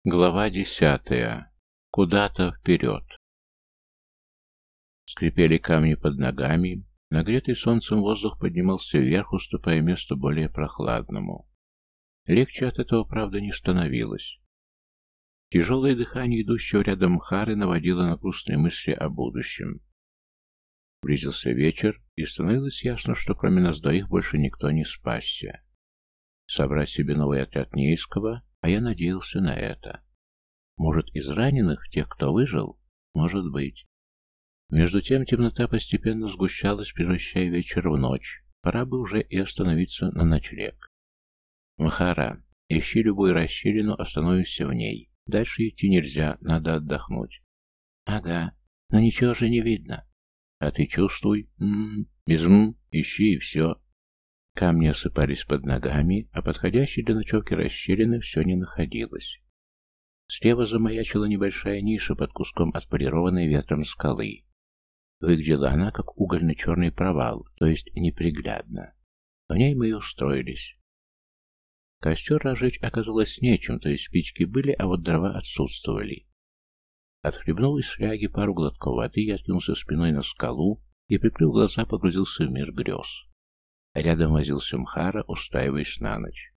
Глава 10. Куда-то вперед. Скрипели камни под ногами. Нагретый солнцем воздух поднимался вверх, уступая место более прохладному. Легче от этого, правда, не становилось. Тяжелое дыхание идущего рядом Мхары наводило на грустные мысли о будущем. Близился вечер, и становилось ясно, что кроме нас двоих больше никто не спасся. Собрать себе новый отряд Нейского, а я надеялся на это. Может, из раненых, тех, кто выжил? Может быть. Между тем темнота постепенно сгущалась, превращая вечер в ночь. Пора бы уже и остановиться на ночлег. Мхара, ищи любую расщелину, остановимся в ней. Дальше идти нельзя, надо отдохнуть. Ага, но ничего же не видно. А ты чувствуй. Без ищи и все. Камни осыпались под ногами, а подходящей для ночевки расщелины все не находилось. Слева замаячила небольшая ниша под куском отполированной ветром скалы. Выглядела она как угольно-черный провал, то есть неприглядно. В ней мы и устроились. Костер разжечь оказалось нечем, то есть спички были, а вот дрова отсутствовали. Отхлебнул из фляги пару глотков воды и откинулся спиной на скалу и, прикрыв глаза, погрузился в мир грез. Рядом возился Мхара, устраиваясь на ночь.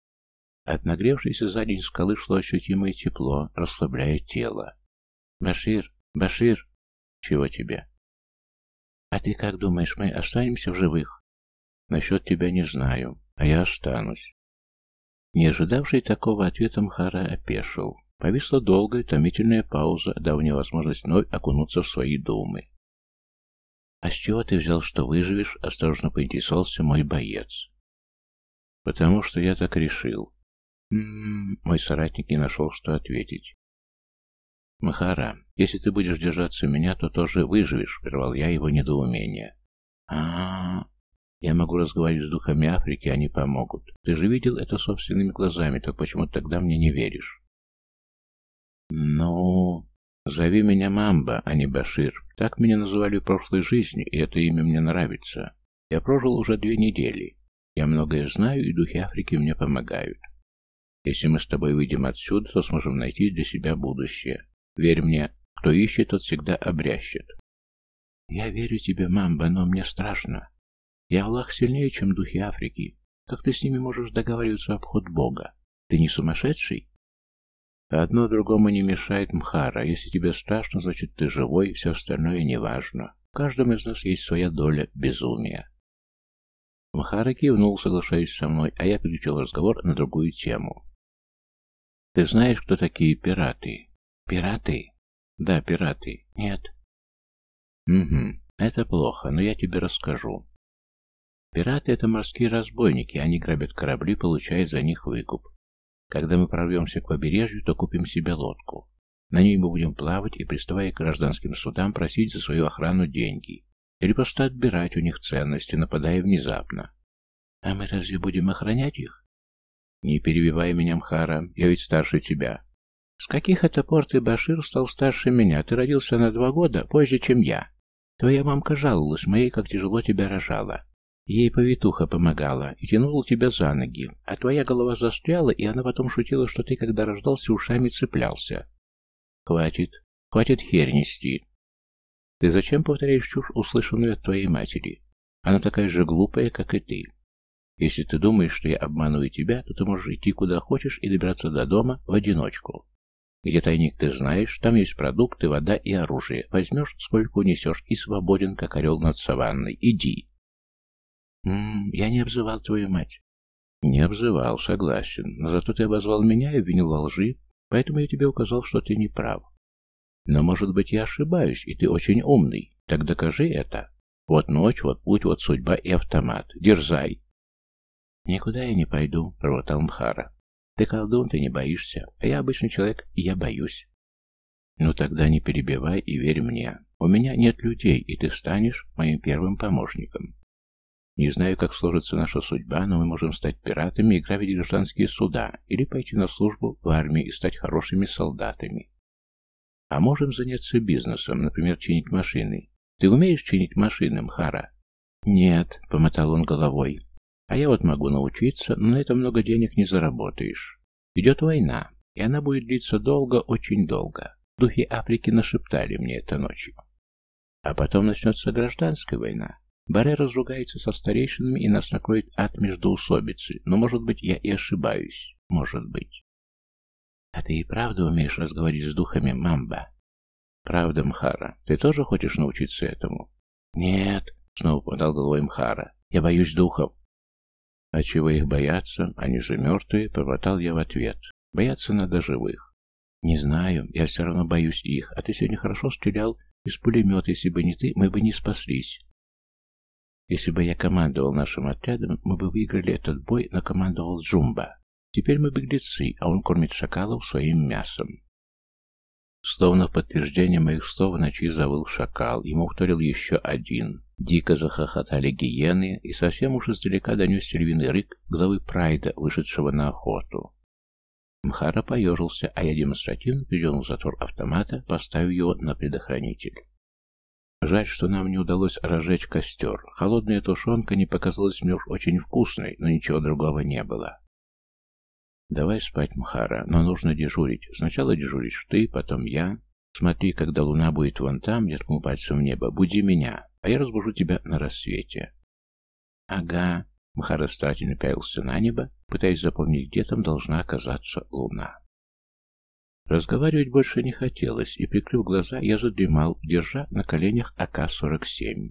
От нагревшейся за день скалы шло ощутимое тепло, расслабляя тело. «Башир! Башир!» «Чего тебе?» «А ты как думаешь, мы останемся в живых?» «Насчет тебя не знаю, а я останусь». Не ожидавший такого ответа, Мхара опешил. Повисла долгая, томительная пауза, дав мне возможность вновь окунуться в свои думы. «А с чего ты взял, что выживешь?» — осторожно поинтересовался мой боец. «Потому что я так решил». Мой соратник не нашел, что ответить. «Мхара, если ты будешь держаться меня, то тоже выживешь», — прервал я его недоумение. Я могу разговаривать с духами Африки, они помогут. Ты же видел это собственными глазами, так почему тогда мне не веришь?» «Ну, зови меня Мамба, а не Башир. Так меня называли в прошлой жизни, и это имя мне нравится. Я прожил уже 2 недели. Я многое знаю, и духи Африки мне помогают. Если мы с тобой выйдем отсюда, то сможем найти для себя будущее. Верь мне, кто ищет, тот всегда обрящет». «Я верю тебе, Мамба, но мне страшно. Я Аллах сильнее, чем духи Африки. Как ты с ними можешь договариваться об обход Бога? Ты не сумасшедший?» «Одно другому не мешает, Мхара. Если тебе страшно, значит ты живой, все остальное неважно. В каждом из нас есть своя доля безумия». Мхара кивнул, соглашаясь со мной, а я переключил разговор на другую тему. «Ты знаешь, кто такие пираты?» «Пираты?» «Да, пираты. Нет». «Угу. Это плохо, но я тебе расскажу. Пираты — это морские разбойники, они грабят корабли, получая за них выкуп. Когда мы прорвемся к побережью, то купим себе лодку. На ней мы будем плавать и, приставая к гражданским судам, просить за свою охрану деньги. Или просто отбирать у них ценности, нападая внезапно. А мы разве будем охранять их?» «Не перебивай меня, Мхара, я ведь старше тебя». «С каких это пор ты, Башир, стал старше меня? Ты родился на 2 года позже, чем я. Твоя мамка жаловалась моей, как тяжело тебя рожала. Ей повитуха помогала и тянула тебя за ноги, а твоя голова застряла, и она потом шутила, что ты, когда рождался, ушами цеплялся». «Хватит, хватит херь нести. Ты зачем повторяешь чушь, услышанную от твоей матери? Она такая же глупая, как и ты. Если ты думаешь, что я обманываю тебя, то ты можешь идти куда хочешь и добираться до дома в одиночку. Где тайник ты знаешь, там есть продукты, вода и оружие. Возьмешь, сколько унесешь, и свободен, как орел над саванной. Иди». «Я не обзывал твою мать». «Не обзывал, согласен. Но зато ты обозвал меня и обвинил во лжи, поэтому я тебе указал, что ты не прав. Но, может быть, я ошибаюсь, и ты очень умный. Так докажи это. Вот ночь, вот путь, вот судьба и автомат. Дерзай». «Никуда я не пойду», — проворчал Мхара. «Ты колдун, ты не боишься, а я обычный человек, и я боюсь». «Ну тогда не перебивай и верь мне. У меня нет людей, и ты станешь моим первым помощником. Не знаю, как сложится наша судьба, но мы можем стать пиратами и грабить гражданские суда, или пойти на службу в армии и стать хорошими солдатами. А можем заняться бизнесом, например, чинить машины. Ты умеешь чинить машины, Мхара?» «Нет», — помотал он головой. «А я вот могу научиться, но на это много денег не заработаешь. Идет война. И она будет длиться долго, очень долго. Духи Африки нашептали мне это ночью. А потом начнется гражданская война. Барре разругается со старейшинами, и нас накроет ад междоусобицы. Но, может быть, я и ошибаюсь. Может быть. А ты и правда умеешь разговаривать с духами, Мамба? Правда, Мхара. Ты тоже хочешь научиться этому? Нет, снова подал головой Мхара. Я боюсь духов. А чего их бояться? Они же мертвые, пробормотал я в ответ. Бояться надо живых. Не знаю, я все равно боюсь их. А ты сегодня хорошо стрелял из пулемета. Если бы не ты, мы бы не спаслись. Если бы я командовал нашим отрядом, мы бы выиграли этот бой, но командовал Джумба. Теперь мы беглецы, а он кормит шакалов своим мясом. Словно в подтверждение моих слов в ночи завыл шакал. Ему вторил еще один. Дико захохотали гиены, и совсем уж издалека донесся львиный рык главы Прайда, вышедшего на охоту. Мхара поежился, а я демонстративно передернул затвор автомата, поставив его на предохранитель. Жаль, что нам не удалось разжечь костер. Холодная тушенка не показалась мне уж очень вкусной, но ничего другого не было. Давай спать, Мхара, но нужно дежурить. Сначала дежуришь ты, потом я. Смотри, когда луна будет вон там, я ткнул пальцем в небо, буди меня, а я разбужу тебя на рассвете. Ага. Мхара старательно пялился на небо, пытаясь запомнить, где там должна оказаться луна. Разговаривать больше не хотелось, и, прикрыв глаза, я задремал, держа на коленях АК-47.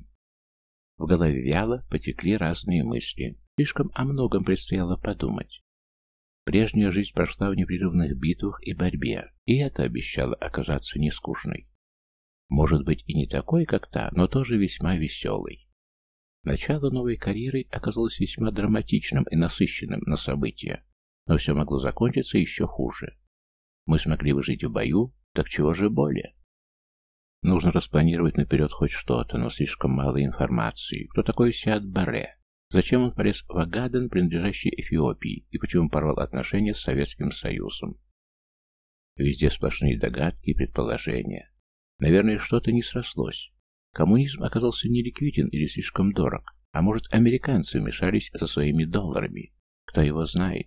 В голове вяло потекли разные мысли. Слишком о многом предстояло подумать. Прежняя жизнь прошла в непрерывных битвах и борьбе, и это обещало оказаться нескучной. Может быть, и не такой, как та, но тоже весьма веселой. Начало новой карьеры оказалось весьма драматичным и насыщенным на события, но все могло закончиться еще хуже. Мы смогли выжить в бою, так чего же более? Нужно распланировать наперед хоть что-то, но слишком мало информации. Кто такой Сиад Барре? Зачем он полез в Агаден, принадлежащий Эфиопии, и почему порвал отношения с Советским Союзом? Везде сплошные догадки и предположения. Наверное, что-то не срослось. Коммунизм оказался неликвиден или слишком дорог, а может, американцы вмешались со своими долларами. Кто его знает?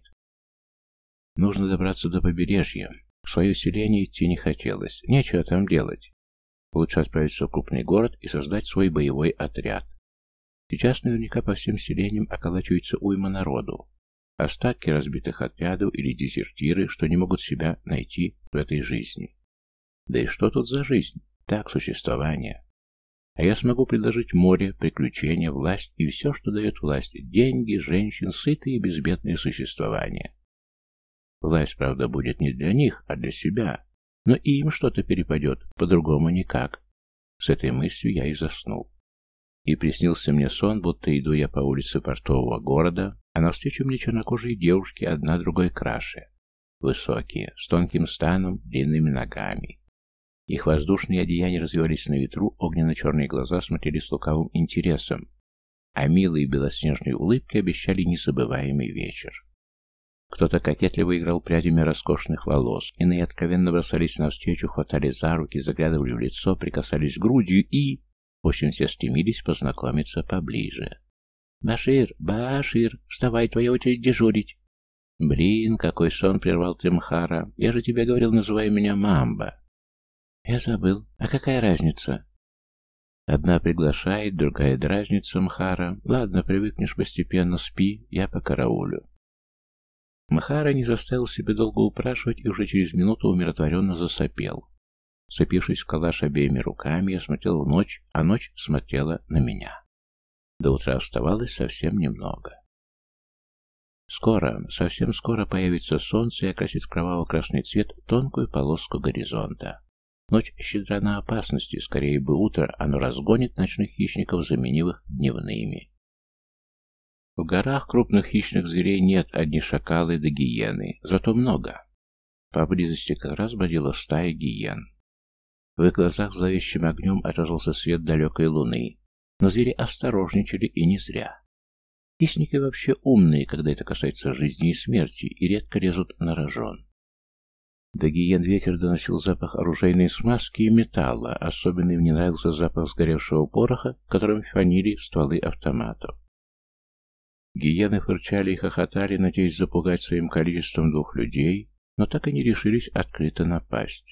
Нужно добраться до побережья. В свое селение идти не хотелось. Нечего там делать. Лучше отправиться в крупный город и создать свой боевой отряд. Сейчас наверняка по всем селениям околачивается уйма народу. Остатки разбитых отрядов или дезертиры, что не могут себя найти в этой жизни. Да и что тут за жизнь? Так, существование. А я смогу предложить море, приключения, власть и все, что дает власть. Деньги, женщин, сытые и безбедные существования. Власть, правда, будет не для них, а для себя. Но и им что-то перепадет, по-другому никак. С этой мыслью я и заснул. И приснился мне сон, будто иду я по улице портового города, а навстречу мне чернокожие девушки, одна другой краше. Высокие, с тонким станом, длинными ногами. Их воздушные одеяния развивались на ветру, огненно-черные глаза смотрели с лукавым интересом, а милые белоснежные улыбки обещали незабываемый вечер. Кто-то кокетливо играл прядями роскошных волос, иные откровенно бросались навстречу, хватали за руки, заглядывали в лицо, прикасались грудью и... В общем, все стремились познакомиться поближе. «Башир, Башир, вставай, твоя очередь дежурить!» «Блин, какой сон!» — прервал Тремхара. «Я же тебе говорил, называй меня Мамба!» «Я забыл. А какая разница?» «Одна приглашает, другая дразнится, Мхара. Ладно, привыкнешь постепенно, спи, я покараулю». Мхара не заставил себя долго упрашивать и уже через минуту умиротворенно засопел. Сцепившись в калаш обеими руками, я смотрел в ночь, а ночь смотрела на меня. До утра оставалось совсем немного. Скоро, совсем скоро появится солнце и окрасит в кроваво-красный цвет тонкую полоску горизонта. Ночь щедра на опасности, скорее бы утро, оно разгонит ночных хищников, заменив их дневными. В горах крупных хищных зверей нет, одни шакалы да гиены, зато много. Поблизости как раз бродила стая гиен. В их глазах зловещим огнем отражался свет далекой луны, но звери осторожничали и не зря. Хищники вообще умные, когда это касается жизни и смерти, и редко лезут на рожон. До гиен ветер доносил запах оружейной смазки и металла, особенно им не нравился запах сгоревшего пороха, которым фанили стволы автоматов. Гиены фырчали и хохотали, надеясь запугать своим количеством двух людей, но так и не решились открыто напасть.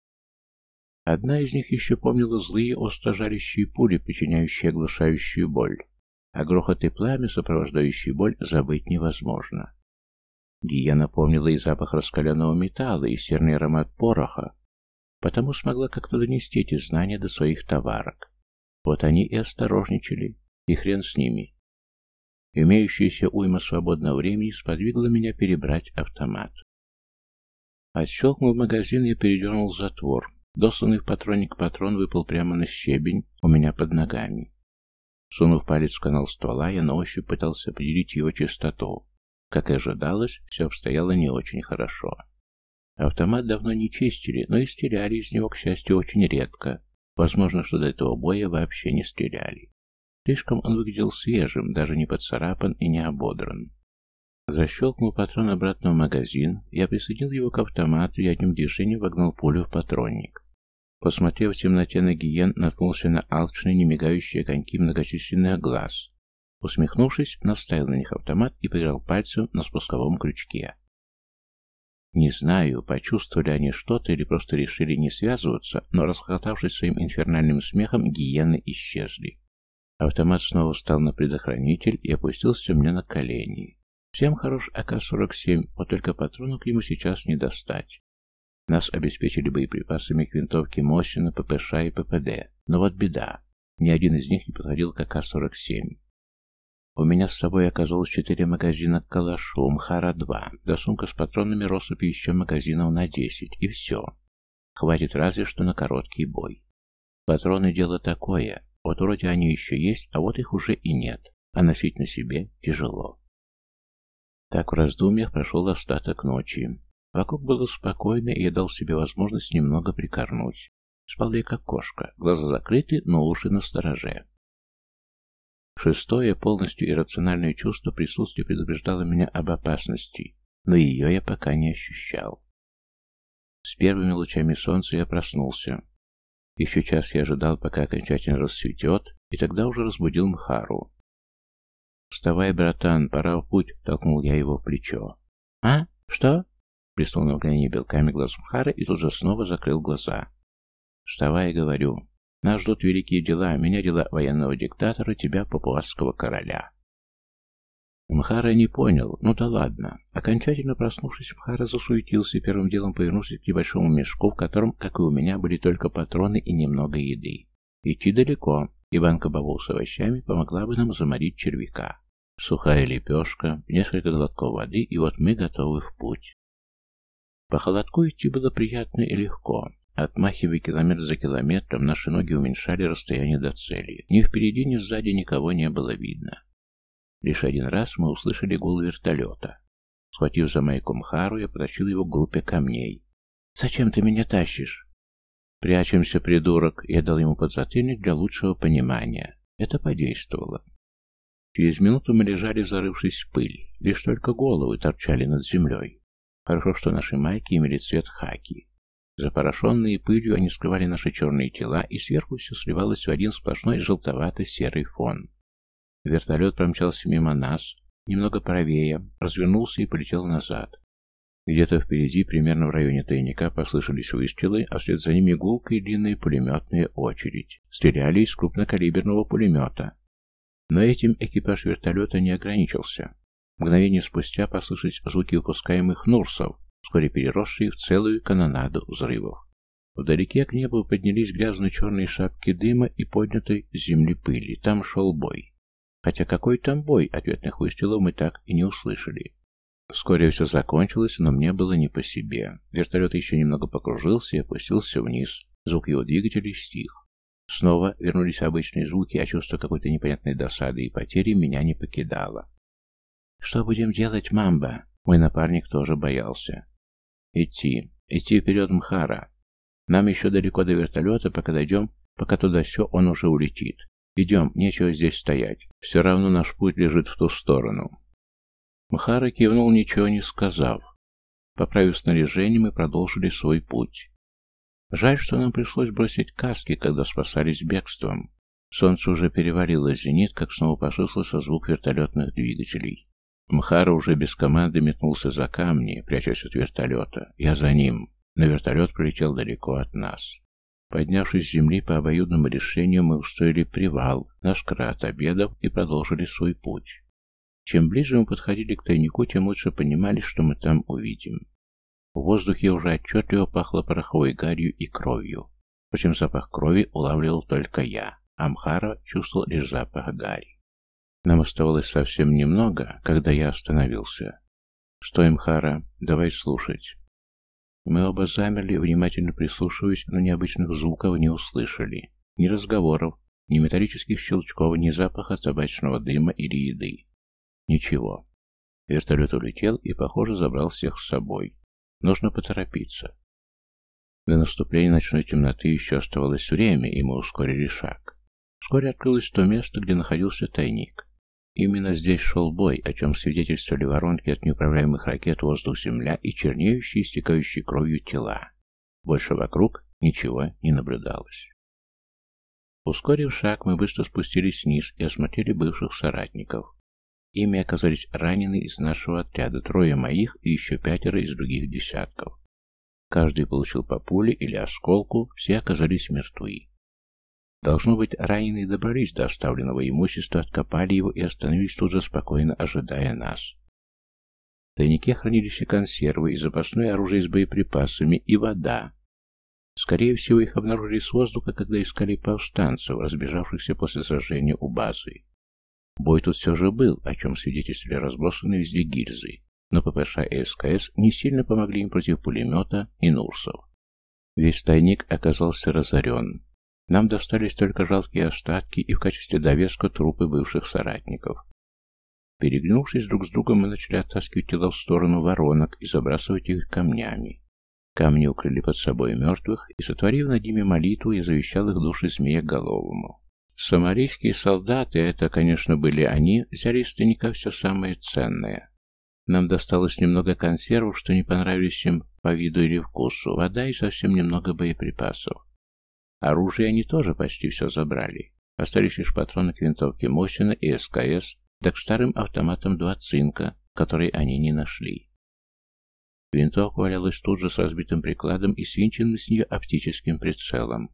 Одна из них еще помнила злые острожалящие пули, причиняющие оглушающую боль, а грохот и пламя, сопровождающие боль, забыть невозможно. Гиена помнила и запах раскаленного металла, и серный аромат пороха, потому смогла как-то донести эти знания до своих товарок. Вот они и осторожничали, и хрен с ними. Имеющаяся уйма свободного времени сподвигла меня перебрать автомат. Отщелкнув магазин, я передернул затвор. Досланный в патронник патрон выпал прямо на щебень у меня под ногами. Сунув палец в канал ствола, я на ощупь пытался определить его частоту. Как и ожидалось, все обстояло не очень хорошо. Автомат давно не чистили, но и стреляли из него, к счастью, очень редко. Возможно, что до этого боя вообще не стреляли. Слишком он выглядел свежим, даже не поцарапан и не ободран. Защелкнув патрон обратно в магазин, я присоединил его к автомату и одним движением вогнал пулю в патронник. Посмотрев в темноте на гиен, наткнулся на алчные, немигающие огоньки многочисленных глаз. Усмехнувшись, наставил на них автомат и поиграл пальцем на спусковом крючке. Не знаю, почувствовали они что-то или просто решили не связываться, но, расхохотавшись своим инфернальным смехом, гиены исчезли. Автомат снова встал на предохранитель и опустился мне на колени. Всем хорош АК-47, вот только патронов к нему сейчас не достать. Нас обеспечили боеприпасами к винтовке Мосина, ППШ и ППД. Но вот беда, ни один из них не подходил к АК-47. У меня с собой оказалось 4 магазина к калашу, МХАРа-2, да сумка с патронами, россыпи еще магазинов на 10, и все. Хватит разве что на короткий бой. Патроны дело такое, вот вроде они еще есть, а вот их уже и нет, а носить на себе тяжело. Так в раздумьях прошел остаток ночи. Вокруг было спокойно, и я дал себе возможность немного прикорнуть. Спал я как кошка, глаза закрыты, но уши настороже. Шестое, полностью иррациональное чувство присутствия предупреждало меня об опасности, но ее я пока не ощущал. С первыми лучами солнца я проснулся. Еще час я ожидал, пока окончательно рассветет, и тогда уже разбудил Мхару. «Вставай, братан, пора в путь», — толкнул я его в плечо. «А? Что?» — блеснул на мгновение белками глаз Мхара и тут же снова закрыл глаза. «Вставай, говорю. Нас ждут великие дела, меня дела военного диктатора, тебя папуасского короля». Мхара не понял, ну да ладно. Окончательно проснувшись, Мхара засуетился и первым делом повернулся к небольшому мешку, в котором, как и у меня, были только патроны и немного еды. Идти далеко, и банка-баул с овощами помогла бы нам заморить червяка. Сухая лепешка, несколько глотков воды, и вот мы готовы в путь. По холодку идти было приятно и легко. Отмахивая километр за километром, наши ноги уменьшали расстояние до цели. Ни впереди, ни сзади никого не было видно. Лишь один раз мы услышали гул вертолета. Схватив за майку Мхару, я потащил его к группе камней. «Зачем ты меня тащишь?» «Прячемся, придурок!» Я дал ему подзатыльник для лучшего понимания. Это подействовало. Через минуту мы лежали, зарывшись в пыль. Лишь только головы торчали над землей. Хорошо, что наши майки имели цвет хаки. Запорошенные пылью, они скрывали наши черные тела, и сверху все сливалось в один сплошной желтовато-серый фон. Вертолет промчался мимо нас, немного правее, развернулся и полетел назад. Где-то впереди, примерно в районе тайника, послышались выстрелы, а вслед за ними гулкая и длинная пулеметная очередь. Стреляли из крупнокалиберного пулемета. Но этим экипаж вертолета не ограничился. Мгновение спустя послышались звуки выпускаемых нурсов, вскоре переросшие в целую канонаду взрывов. Вдалеке к небу поднялись грязно-черные шапки дыма и поднятой с земли пыли. Там шел бой. Хотя какой там бой, ответных выстрелов мы так и не услышали. Вскоре все закончилось, но мне было не по себе. Вертолет еще немного покружился и опустился вниз. Звук его двигателей стих. Снова вернулись обычные звуки, а чувство какой-то непонятной досады и потери меня не покидало. «Что будем делать, Мамба?» Мой напарник тоже боялся. «Идти вперед, Мхара. Нам еще далеко до вертолета, пока дойдем, пока туда все, он уже улетит. Идем, нечего здесь стоять. Все равно наш путь лежит в ту сторону». Мхара кивнул, ничего не сказав. Поправив снаряжение, мы продолжили свой путь. Жаль, что нам пришлось бросить каски, когда спасались бегством. Солнце уже перевалило зенит, как снова послышался звук вертолетных двигателей. Мхара уже без команды метнулся за камни, прячась от вертолета. Я за ним. Но вертолет пролетел далеко от нас. Поднявшись с земли по обоюдному решению, мы устроили привал, наскоро отобедав, и продолжили свой путь. Чем ближе мы подходили к тайнику, тем лучше понимали, что мы там увидим. В воздухе уже отчетливо пахло пороховой гарью и кровью. Впрочем, запах крови улавливал только я, а Мхара чувствовал лишь запах гари. Нам оставалось совсем немного, когда я остановился. «Стой, Мхара, давай слушать». Мы оба замерли, внимательно прислушиваясь, но необычных звуков не услышали. Ни разговоров, ни металлических щелчков, ни запаха табачного дыма или еды. Ничего. Вертолет улетел и, похоже, забрал всех с собой. Нужно поторопиться. До наступления ночной темноты еще оставалось время, и мы ускорили шаг. Вскоре открылось то место, где находился тайник. Именно здесь шел бой, о чем свидетельствовали воронки от неуправляемых ракет воздух-земля и чернеющие, истекающие кровью тела. Больше вокруг ничего не наблюдалось. Ускорив шаг, мы быстро спустились вниз и осмотрели бывших соратников. Ими оказались ранены из нашего отряда, 3 моих и еще 5 из других десятков. Каждый получил по пуле или осколку, все оказались мертвы. Должно быть, раненые добрались до оставленного имущества, откопали его и остановились тут же, спокойно ожидая нас. В тайнике хранились и консервы, и запасное оружие с боеприпасами, и вода. Скорее всего, их обнаружили с воздуха, когда искали повстанцев, разбежавшихся после сражения у базы. Бой тут все же был, о чем свидетельствовали разбросанные везде гильзы, но ППШ и СКС не сильно помогли им против пулемета и Нурсов. Весь тайник оказался разорен. Нам достались только жалкие остатки и в качестве довеска трупы бывших соратников. Переглянувшись друг с другом, мы начали оттаскивать тела в сторону воронок и забрасывать их камнями. Камни укрыли под собой мертвых, и, сотворив над ними молитву, я завещал их души змееголовому. Сомалийские солдаты, это, конечно, были они, взяли из тайника все самое ценное. Нам досталось немного консервов, что не понравились им по виду или вкусу, вода и совсем немного боеприпасов. Оружие они тоже почти все забрали. Остались лишь патроны к винтовке Мосина и СКС, да к старым автоматам 2 цинка, которые они не нашли. Винтовка валялась тут же с разбитым прикладом и свинченным с нее оптическим прицелом.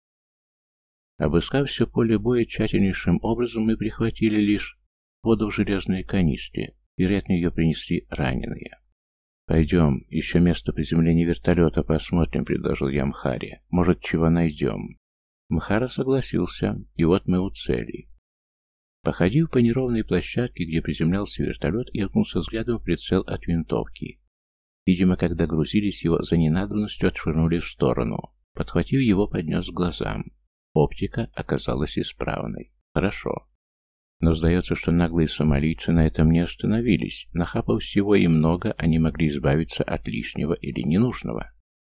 Обыскав все поле боя тщательнейшим образом, мы прихватили лишь воду в железной канистре. Вероятно, ее принесли раненые. «Пойдем, еще место приземления вертолета посмотрим», — предложил я Мхаре. «Может, чего найдем». Мхара согласился, и вот мы у цели. Походив по неровной площадке, где приземлялся вертолет, я уткнулся взглядом в прицел от винтовки. Видимо, когда грузились, его за ненадобностью отшвырнули в сторону. Подхватив его, поднес к глазам. Оптика оказалась исправной. Хорошо. Но сдается, что наглые сомалийцы на этом не остановились. Нахапав всего и много, они могли избавиться от лишнего или ненужного.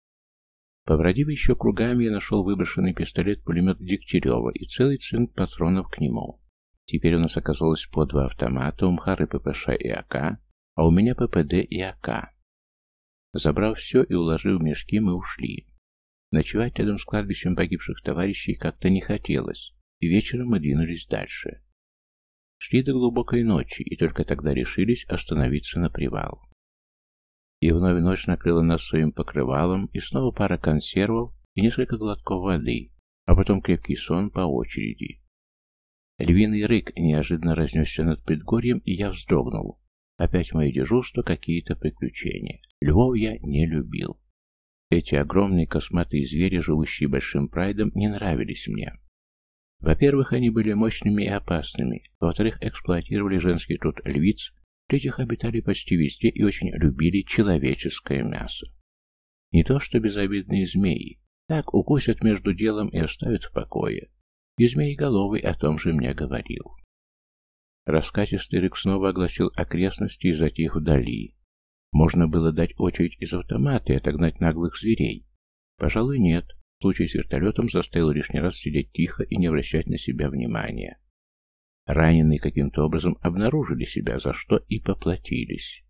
Побродив еще кругами, я нашел выброшенный пистолет-пулемет Дегтярева и целый цинк патронов к нему. Теперь у нас оказалось по 2 автомата, у Мхары ППШ и АК, а у меня ППД и АК. Забрав все и уложив в мешки, мы ушли. Ночевать рядом с кладбищем погибших товарищей как-то не хотелось, и вечером мы двинулись дальше. Шли до глубокой ночи, и только тогда решились остановиться на привал. И вновь ночь накрыла нас своим покрывалом, и снова пара консервов и несколько глотков воды, а потом крепкий сон по очереди. Львиный рык неожиданно разнесся над предгорьем, и я вздрогнул. Опять мое дежурство, какие-то приключения. Львов я не любил. Эти огромные косматые звери, живущие большим прайдом, не нравились мне. Во-первых, они были мощными и опасными. Во-вторых, эксплуатировали женский труд львиц. В-третьих, обитали почти везде и очень любили человеческое мясо. Не то что безобидные змеи. Так укусят между делом и оставят в покое. И змееголовый о том же мне говорил. Раскатистый рык снова огласил окрестности и затих вдали. Можно было дать очередь из автомата и отогнать наглых зверей. Пожалуй, нет. Случай с вертолетом заставил лишний раз сидеть тихо и не обращать на себя внимания. Раненые каким-то образом обнаружили себя, за что и поплатились.